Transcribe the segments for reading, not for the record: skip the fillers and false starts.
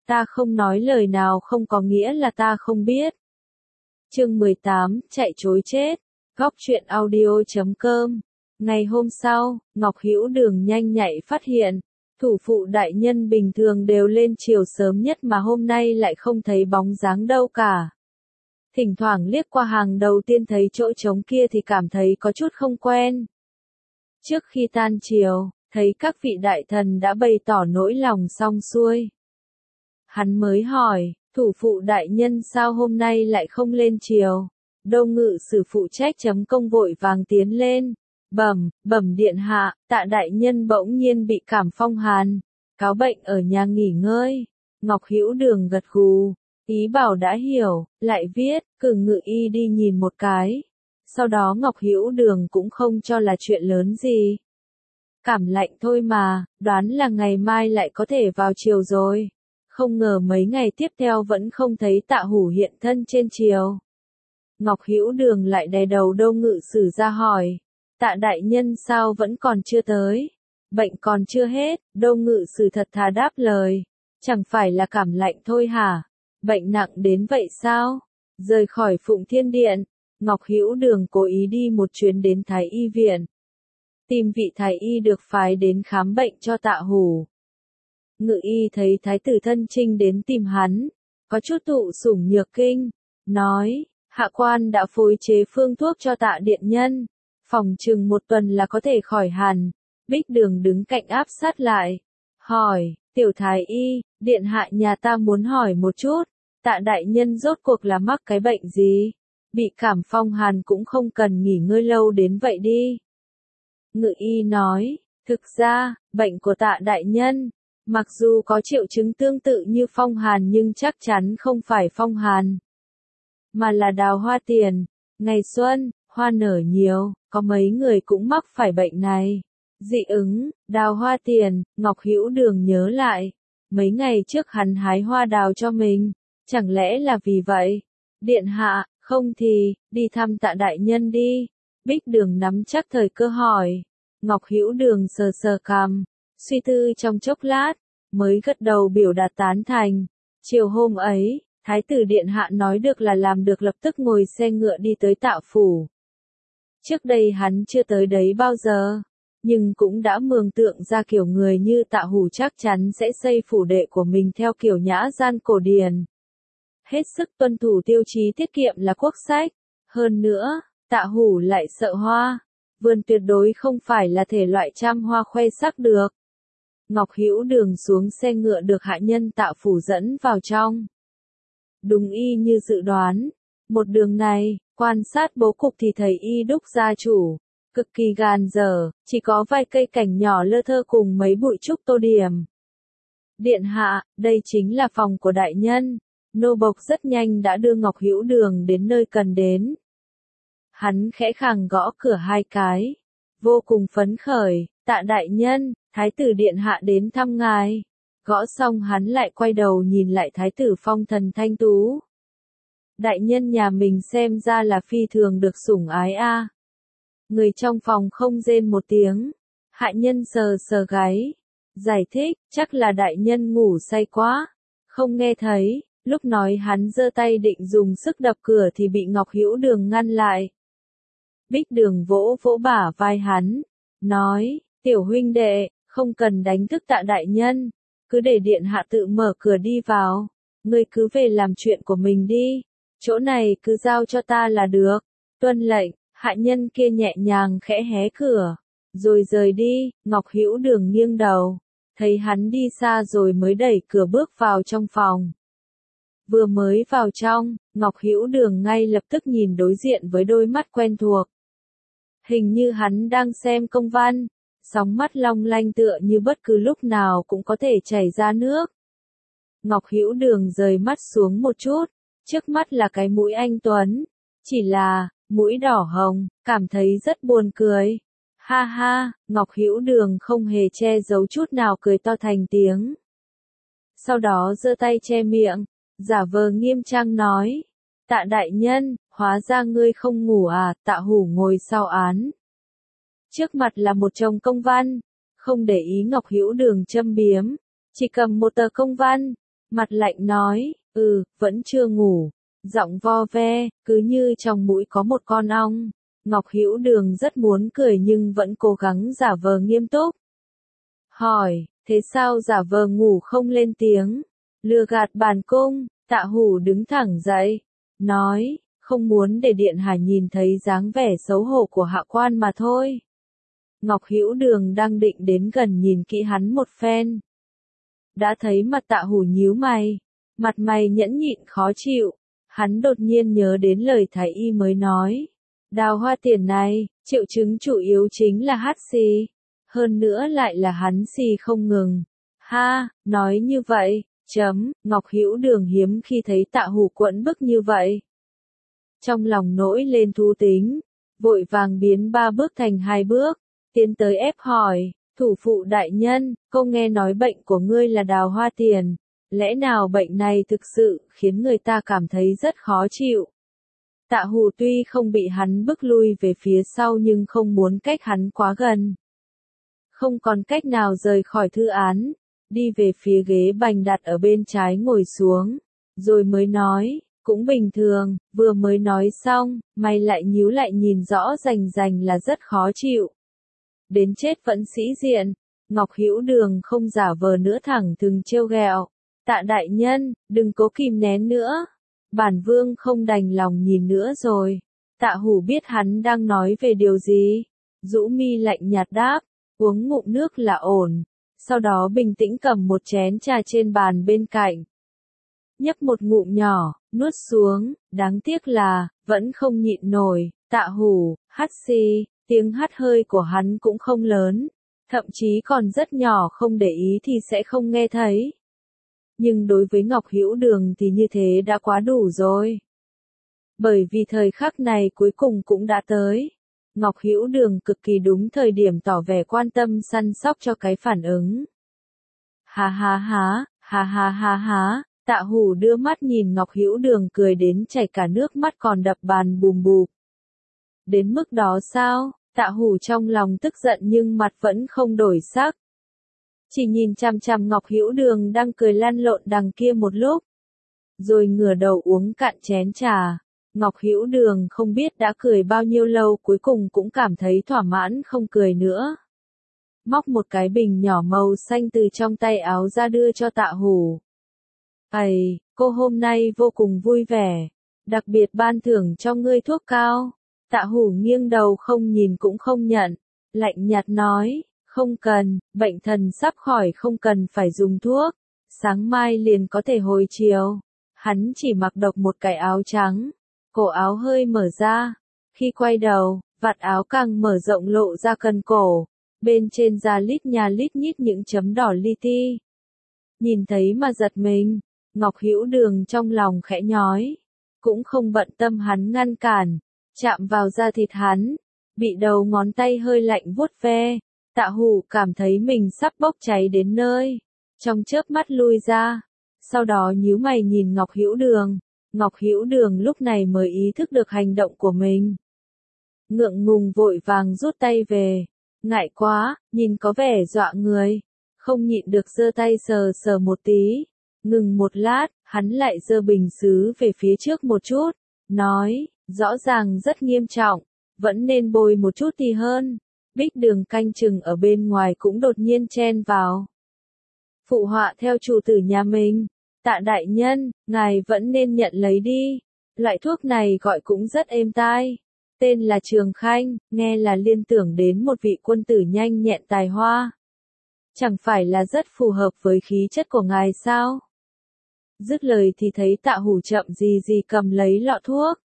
Ta không nói lời nào không có nghĩa là ta không biết. Chương 18, chạy trối chết. Góc truyện audio.com. Ngày hôm sau, Ngọc Hữu Đường nhanh nhạy phát hiện, thủ phụ đại nhân bình thường đều lên chiều sớm nhất mà hôm nay lại không thấy bóng dáng đâu cả. Thỉnh thoảng liếc qua hàng đầu tiên thấy chỗ trống kia thì cảm thấy có chút không quen. Trước khi tan chiều, thấy các vị đại thần đã bày tỏ nỗi lòng xong xuôi. Hắn mới hỏi, thủ phụ đại nhân sao hôm nay lại không lên chiều? Đô ngự sử phụ trách chấm công vội vàng tiến lên. Bẩm điện hạ, Tạ đại nhân bỗng nhiên bị cảm phong hàn, cáo bệnh ở nhà nghỉ ngơi. Ngọc Hữu Đường gật gù, ý bảo đã hiểu, lại viết, cử ngự y đi nhìn một cái. Sau đó Ngọc Hữu Đường cũng không cho là chuyện lớn gì. Cảm lạnh thôi mà, đoán là ngày mai lại có thể vào chiều rồi. Không ngờ mấy ngày tiếp theo vẫn không thấy Tạ Hủ hiện thân trên chiều. Ngọc Hữu Đường lại đè đầu Đô ngự sử ra hỏi, Tạ đại nhân sao vẫn còn chưa tới? Bệnh còn chưa hết, Đô ngự sử thật thà đáp lời, chẳng phải là cảm lạnh thôi hả? Bệnh nặng đến vậy sao? Rời khỏi Phụng Thiên Điện, Ngọc Hữu Đường cố ý đi một chuyến đến Thái Y viện. Tìm vị Thái Y được phái đến khám bệnh cho Tạ Hủ. Ngự y thấy Thái tử thân trinh đến tìm hắn, có chút thụ sủng nhược kinh, nói, hạ quan đã phối chế phương thuốc cho Tạ điện nhân, phòng chừng một tuần là có thể khỏi hẳn. Bích Đường đứng cạnh áp sát lại, hỏi, tiểu Thái Y, điện hạ nhà ta muốn hỏi một chút, Tạ đại nhân rốt cuộc là mắc cái bệnh gì? Bị cảm phong hàn cũng không cần nghỉ ngơi lâu đến vậy đi. Ngự y nói, thực ra, bệnh của Tạ đại nhân, mặc dù có triệu chứng tương tự như phong hàn nhưng chắc chắn không phải phong hàn, mà là đào hoa tiền. Ngày xuân, hoa nở nhiều, có mấy người cũng mắc phải bệnh này. Dị ứng, đào hoa tiền, Ngọc Hữu Đường nhớ lại. Mấy ngày trước hắn hái hoa đào cho mình, chẳng lẽ là vì vậy? Điện hạ, không thì, đi thăm Tạ đại nhân đi. Bích Đường nắm chắc thời cơ hỏi. Ngọc Hữu Đường sờ sờ cằm, suy tư trong chốc lát, mới gật đầu biểu đạt tán thành. Chiều hôm ấy, Thái tử điện hạ nói được là làm được, lập tức ngồi xe ngựa đi tới Tạ phủ. Trước đây hắn chưa tới đấy bao giờ, nhưng cũng đã mường tượng ra kiểu người như Tạ Hủ chắc chắn sẽ xây phủ đệ của mình theo kiểu nhã gian cổ điển. Hết sức tuân thủ tiêu chí tiết kiệm là quốc sách. Hơn nữa, Tạ Hủ lại sợ hoa. Vườn tuyệt đối không phải là thể loại trăm hoa khoe sắc được. Ngọc Hữu Đường xuống xe ngựa được hạ nhân Tạ phủ dẫn vào trong. Đúng y như dự đoán. Một đường này, quan sát bố cục thì thấy y đúc gia chủ, cực kỳ gàn dở, chỉ có vài cây cảnh nhỏ lơ thơ cùng mấy bụi trúc tô điểm. Điện hạ, đây chính là phòng của đại nhân. Nô bộc rất nhanh đã đưa Ngọc Hữu Đường đến nơi cần đến. Hắn khẽ khàng gõ cửa hai cái, vô cùng phấn khởi, Tạ đại nhân, Thái tử điện hạ đến thăm ngài. Gõ xong hắn lại quay đầu nhìn lại Thái tử phong thần thanh tú. Đại nhân nhà mình xem ra là phi thường được sủng ái a. Người trong phòng không rên một tiếng. Hạ nhân sờ sờ gáy, giải thích, chắc là đại nhân ngủ say quá, không nghe thấy. Lúc nói hắn giơ tay định dùng sức đập cửa thì bị Ngọc Hữu Đường ngăn lại. Bích Đường vỗ vỗ bả vai hắn, nói, tiểu huynh đệ, không cần đánh thức Tạ đại nhân, cứ để điện hạ tự mở cửa đi vào, ngươi cứ về làm chuyện của mình đi, chỗ này cứ giao cho ta là được. Tuân lệnh. Hạ nhân kia nhẹ nhàng khẽ hé cửa, rồi rời đi. Ngọc Hữu Đường nghiêng đầu, thấy hắn đi xa rồi mới đẩy cửa bước vào trong phòng. Vừa mới vào trong, Ngọc Hữu Đường ngay lập tức nhìn đối diện với đôi mắt quen thuộc. Hình như hắn đang xem công văn, sóng mắt long lanh tựa như bất cứ lúc nào cũng có thể chảy ra nước. Ngọc Hữu Đường rời mắt xuống một chút, trước mắt là cái mũi anh tuấn, chỉ là mũi đỏ hồng, cảm thấy rất buồn cười. Ha ha, Ngọc Hữu Đường không hề che giấu chút nào cười to thành tiếng. Sau đó giơ tay che miệng, giả vờ nghiêm trang nói, Tạ đại nhân, hóa ra ngươi không ngủ à? Tạ Hủ ngồi sau án. Trước mặt là một chồng công văn, không để ý Ngọc Hữu Đường châm biếm, chỉ cầm một tờ công văn, Mặt lạnh nói, vẫn chưa ngủ. Giọng vo ve, cứ như trong mũi có một con ong. Ngọc Hữu Đường rất muốn cười nhưng vẫn cố gắng giả vờ nghiêm túc. Hỏi, thế sao giả vờ ngủ không lên tiếng? Lừa gạt bản cung. Tạ Hủ đứng thẳng dậy, nói, không muốn để Điện Hạ nhìn thấy dáng vẻ xấu hổ của hạ quan mà thôi. Ngọc Hữu Đường đang định đến gần nhìn kỹ hắn một phen. Đã thấy mặt Tạ Hủ nhíu mày, mặt mày nhẫn nhịn khó chịu. Hắn đột nhiên nhớ đến lời thái y mới nói. Đào Hoa Tiền này, triệu chứng chủ yếu chính là hắt xì. Hơn nữa lại là hắn xì không ngừng. Ha, nói như vậy, Ngọc Hữu Đường hiếm khi thấy Tạ Hủ quẫn bức như vậy. Trong lòng nổi lên thú tính, vội vàng biến 3 bước thành 2 bước, tiến tới ép hỏi, thủ phụ đại nhân, cô nghe nói bệnh của ngươi là Đào Hoa Tiền, lẽ nào bệnh này thực sự khiến người ta cảm thấy rất khó chịu. Tạ Hủ tuy không bị hắn bức lui về phía sau nhưng không muốn cách hắn quá gần. Không còn cách nào rời khỏi thư án, đi về phía ghế bành đặt ở bên trái ngồi xuống, rồi mới nói, cũng bình thường, vừa mới nói xong, mày lại nhíu lại nhìn rõ rành rành là rất khó chịu. Đến chết vẫn sĩ diện, Ngọc Hữu Đường không giả vờ nữa thẳng thừng trêu ghẹo. Tạ đại nhân, đừng cố kìm nén nữa. Bản vương không đành lòng nhìn nữa rồi. Tạ Hủ biết hắn đang nói về điều gì. Rũ mi lạnh nhạt đáp, uống ngụm nước là ổn. Sau đó bình tĩnh cầm một chén trà trên bàn bên cạnh. Nhấp một ngụm nhỏ, nuốt xuống, đáng tiếc là, vẫn không nhịn nổi. Tạ Hủ, hắt xì, tiếng hắt hơi của hắn cũng không lớn. Thậm chí còn rất nhỏ, không để ý thì sẽ không nghe thấy. Nhưng đối với Ngọc Hữu Đường thì như thế đã quá đủ rồi. Bởi vì thời khắc này cuối cùng cũng đã tới. Ngọc Hữu Đường cực kỳ đúng thời điểm tỏ vẻ quan tâm săn sóc cho cái phản ứng. Ha ha ha, ha ha ha ha, Tạ Hủ đưa mắt nhìn Ngọc Hữu Đường cười đến chảy cả nước mắt còn đập bàn bùm bụp. Đến mức đó sao? Tạ Hủ trong lòng tức giận nhưng mặt vẫn không đổi sắc. Chỉ nhìn chằm chằm Ngọc Hữu Đường đang cười lăn lộn đằng kia một lúc. Rồi ngửa đầu uống cạn chén trà. Ngọc Hữu Đường không biết đã cười bao nhiêu lâu cuối cùng cũng cảm thấy thỏa mãn không cười nữa. Móc một cái bình nhỏ màu xanh từ trong tay áo ra đưa cho Tạ Hủ. Ây, cô hôm nay vô cùng vui vẻ. Đặc biệt ban thưởng cho ngươi thuốc cao. Tạ Hủ nghiêng đầu không nhìn cũng không nhận. Lạnh nhạt nói, không cần, bệnh thần sắp khỏi không cần phải dùng thuốc. Sáng mai liền có thể hồi chiều. Hắn chỉ mặc độc một cái áo trắng. Cổ áo hơi mở ra. Khi quay đầu, vạt áo càng mở rộng lộ ra cần cổ. Bên trên da lít nhà lít nhít những chấm đỏ li ti. Nhìn thấy mà giật mình. Ngọc Hữu Đường trong lòng khẽ nhói. Cũng không bận tâm hắn ngăn cản. Chạm vào da thịt hắn. Bị đầu ngón tay hơi lạnh vuốt ve. Tạ Hủ cảm thấy mình sắp bốc cháy đến nơi. Trong chớp mắt lui ra. Sau đó nhíu mày nhìn Ngọc Hữu Đường. Ngọc Hữu Đường lúc này mới ý thức được hành động của mình. Ngượng ngùng vội vàng rút tay về. Ngại quá, nhìn có vẻ dọa người. Không nhịn được giơ tay sờ sờ một tí. Ngừng một lát, hắn lại giơ bình sứ về phía trước một chút. Nói, rõ ràng rất nghiêm trọng. Vẫn nên bôi một chút thì hơn. Bích Đường canh chừng ở bên ngoài cũng đột nhiên chen vào. Phụ họa theo chủ tử nhà mình. Tạ đại nhân, ngài vẫn nên nhận lấy đi. Loại thuốc này gọi cũng rất êm tai. Tên là Trường Khanh, nghe là liên tưởng đến một vị quân tử nhanh nhẹn tài hoa. Chẳng phải là rất phù hợp với khí chất của ngài sao? Dứt lời thì thấy Tạ Hủ chậm gì gì cầm lấy lọ thuốc.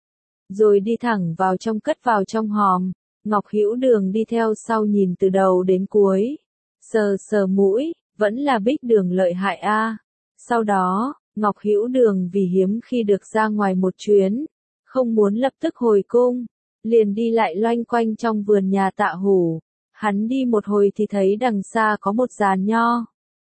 Rồi đi thẳng vào trong cất vào trong hòm. Ngọc Hữu Đường đi theo sau nhìn từ đầu đến cuối. Sờ sờ mũi, vẫn là Bích Đường lợi hại a. Sau đó, Ngọc Hữu Đường vì hiếm khi được ra ngoài một chuyến, không muốn lập tức hồi cung, liền đi lại loanh quanh trong vườn nhà Tạ Hủ. Hắn đi một hồi thì thấy đằng xa có một giàn nho.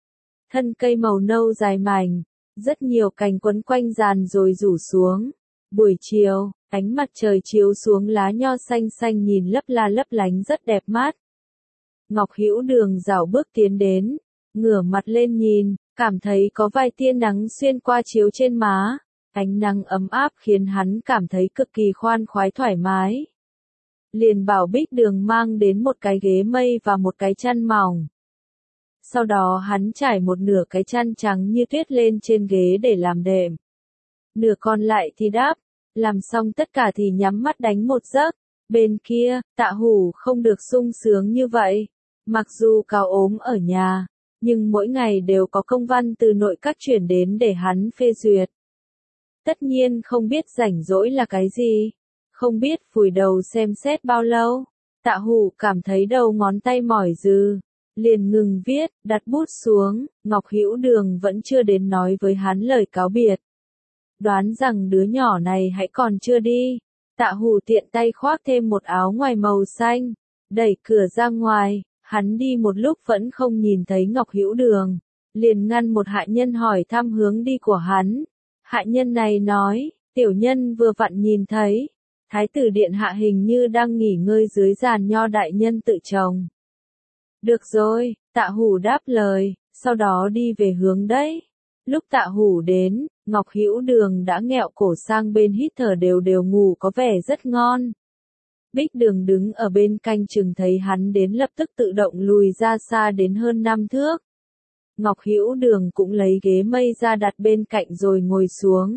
Thân cây màu nâu dài mảnh, rất nhiều cành quấn quanh giàn rồi rủ xuống. Buổi chiều, ánh mặt trời chiếu xuống lá nho xanh xanh nhìn lấp la lấp lánh rất đẹp mắt. Ngọc Hữu Đường rảo bước tiến đến, ngửa mặt lên nhìn, cảm thấy có vài tia nắng xuyên qua chiếu trên má, ánh nắng ấm áp khiến hắn cảm thấy cực kỳ khoan khoái thoải mái. Liền bảo Bích Đường mang đến một cái ghế mây và một cái chăn mỏng. Sau đó hắn trải một nửa cái chăn trắng như tuyết lên trên ghế để làm đệm. Nửa còn lại thì đắp, làm xong tất cả thì nhắm mắt đánh một giấc. Bên kia, Tạ Hủ không được sung sướng như vậy. Mặc dù Cao ốm ở nhà, nhưng mỗi ngày đều có công văn từ nội các chuyển đến để hắn phê duyệt. Tất nhiên không biết rảnh rỗi là cái gì, không biết phủi đầu xem xét bao lâu. Tạ Hủ cảm thấy đầu ngón tay mỏi dừ, liền ngừng viết, đặt bút xuống. Ngọc Hữu Đường vẫn chưa đến nói với hắn lời cáo biệt. Đoán rằng đứa nhỏ này hãy còn chưa đi. Tạ Hủ tiện tay khoác thêm một áo ngoài màu xanh, đẩy cửa ra ngoài. Hắn đi một lúc vẫn không nhìn thấy Ngọc Hữu Đường, liền ngăn một hạ nhân hỏi thăm hướng đi của hắn. Hạ nhân này nói, tiểu nhân vừa vặn nhìn thấy, Thái tử điện hạ hình như đang nghỉ ngơi dưới giàn nho đại nhân tự trồng. Được rồi, Tạ Hủ đáp lời, sau đó đi về hướng đấy. Lúc Tạ Hủ đến, Ngọc Hữu Đường đã nghẹo cổ sang bên hít thở đều đều ngủ có vẻ rất ngon. Bích Đường đứng ở bên canh chừng thấy hắn đến lập tức tự động lùi ra xa đến hơn 5 thước. Ngọc Hữu Đường cũng lấy ghế mây ra đặt bên cạnh rồi ngồi xuống.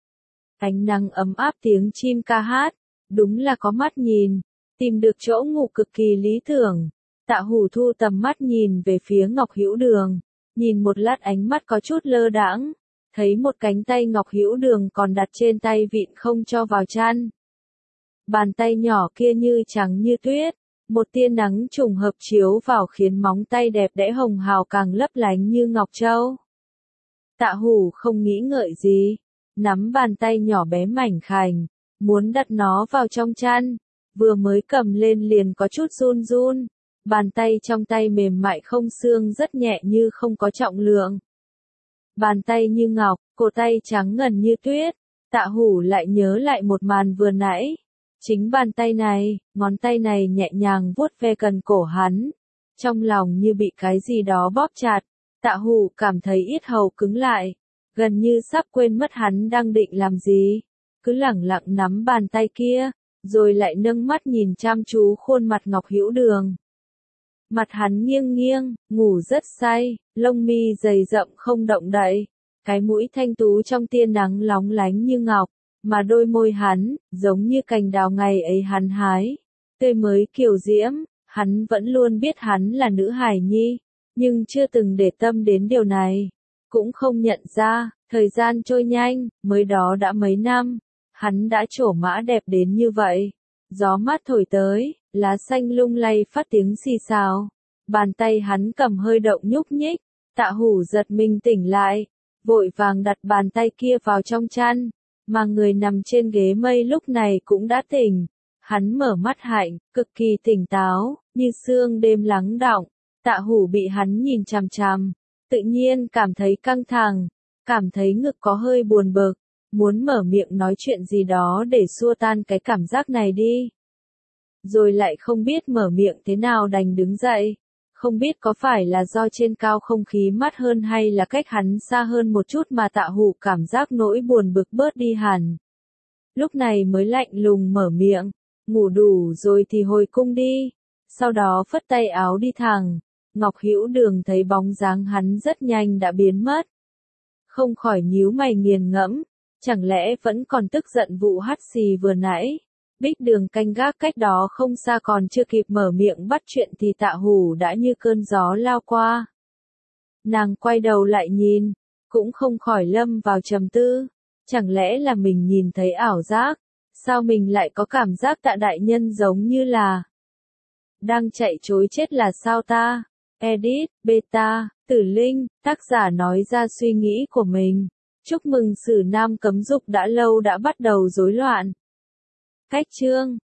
Ánh nắng ấm áp tiếng chim ca hát, đúng là có mắt nhìn, tìm được chỗ ngủ cực kỳ lý tưởng. Tạ Hủ thu tầm mắt nhìn về phía Ngọc Hữu Đường, nhìn một lát ánh mắt có chút lơ đãng, thấy một cánh tay Ngọc Hữu Đường còn đặt trên tay vịn không cho vào chăn. Bàn tay nhỏ kia như trắng như tuyết, một tia nắng trùng hợp chiếu vào khiến móng tay đẹp đẽ hồng hào càng lấp lánh như ngọc châu. Tạ Hủ không nghĩ ngợi gì, nắm bàn tay nhỏ bé mảnh khảnh, muốn đặt nó vào trong chăn, vừa mới cầm lên liền có chút run run, bàn tay trong tay mềm mại không xương rất nhẹ như không có trọng lượng. Bàn tay như ngọc, cổ tay trắng ngần như tuyết, Tạ Hủ lại nhớ lại một màn vừa nãy. Chính bàn tay này, ngón tay này nhẹ nhàng vuốt ve cần cổ hắn. Trong lòng như bị cái gì đó bóp chặt, Tạ Hủ cảm thấy yết hầu cứng lại, gần như sắp quên mất hắn đang định làm gì. Cứ lẳng lặng nắm bàn tay kia, rồi lại nâng mắt nhìn chăm chú khuôn mặt Ngọc Hữu Đường. Mặt hắn nghiêng nghiêng, ngủ rất say, lông mi dày rậm không động đậy, cái mũi thanh tú trong tia nắng lóng lánh như ngọc. Mà đôi môi hắn, giống như cành đào ngày ấy hắn hái, tươi mới kiều diễm, hắn vẫn luôn biết hắn là nữ hài nhi, nhưng chưa từng để tâm đến điều này, cũng không nhận ra, thời gian trôi nhanh, mới đó đã mấy năm, hắn đã trổ mã đẹp đến như vậy. Gió mát thổi tới, lá xanh lung lay phát tiếng xì xào, bàn tay hắn cầm hơi động nhúc nhích, Tạ Hủ giật mình tỉnh lại, vội vàng đặt bàn tay kia vào trong chăn. Mà người nằm trên ghế mây lúc này cũng đã tỉnh. Hắn mở mắt hạnh, cực kỳ tỉnh táo, như sương đêm lắng đọng. Tạ Hủ bị hắn nhìn chằm chằm, tự nhiên cảm thấy căng thẳng, cảm thấy ngực có hơi buồn bực, muốn mở miệng nói chuyện gì đó để xua tan cái cảm giác này đi. Rồi lại không biết mở miệng thế nào đành đứng dậy. Không biết có phải là do trên cao không khí mát hơn hay là cách hắn xa hơn một chút mà Tạ Hủ cảm giác nỗi buồn bực bớt đi hẳn. Lúc này mới lạnh lùng mở miệng, ngủ đủ rồi thì hồi cung đi. Sau đó phất tay áo đi thẳng. Ngọc Hữu Đường thấy bóng dáng hắn rất nhanh đã biến mất. Không khỏi nhíu mày nghiền ngẫm, chẳng lẽ vẫn còn tức giận vụ hắt xì vừa nãy. Bích Đường canh gác cách đó không xa còn chưa kịp mở miệng bắt chuyện thì Tạ Hủ đã như cơn gió lao qua. Nàng quay đầu lại nhìn, cũng không khỏi lâm vào trầm tư. Chẳng lẽ là mình nhìn thấy ảo giác? Sao mình lại có cảm giác Tạ đại nhân giống như là đang chạy trối chết là sao ta? Edit, Beta, Tử Linh, tác giả nói ra suy nghĩ của mình. Chúc mừng Sử Nam cấm dục đã lâu đã bắt đầu rối loạn. Cách chương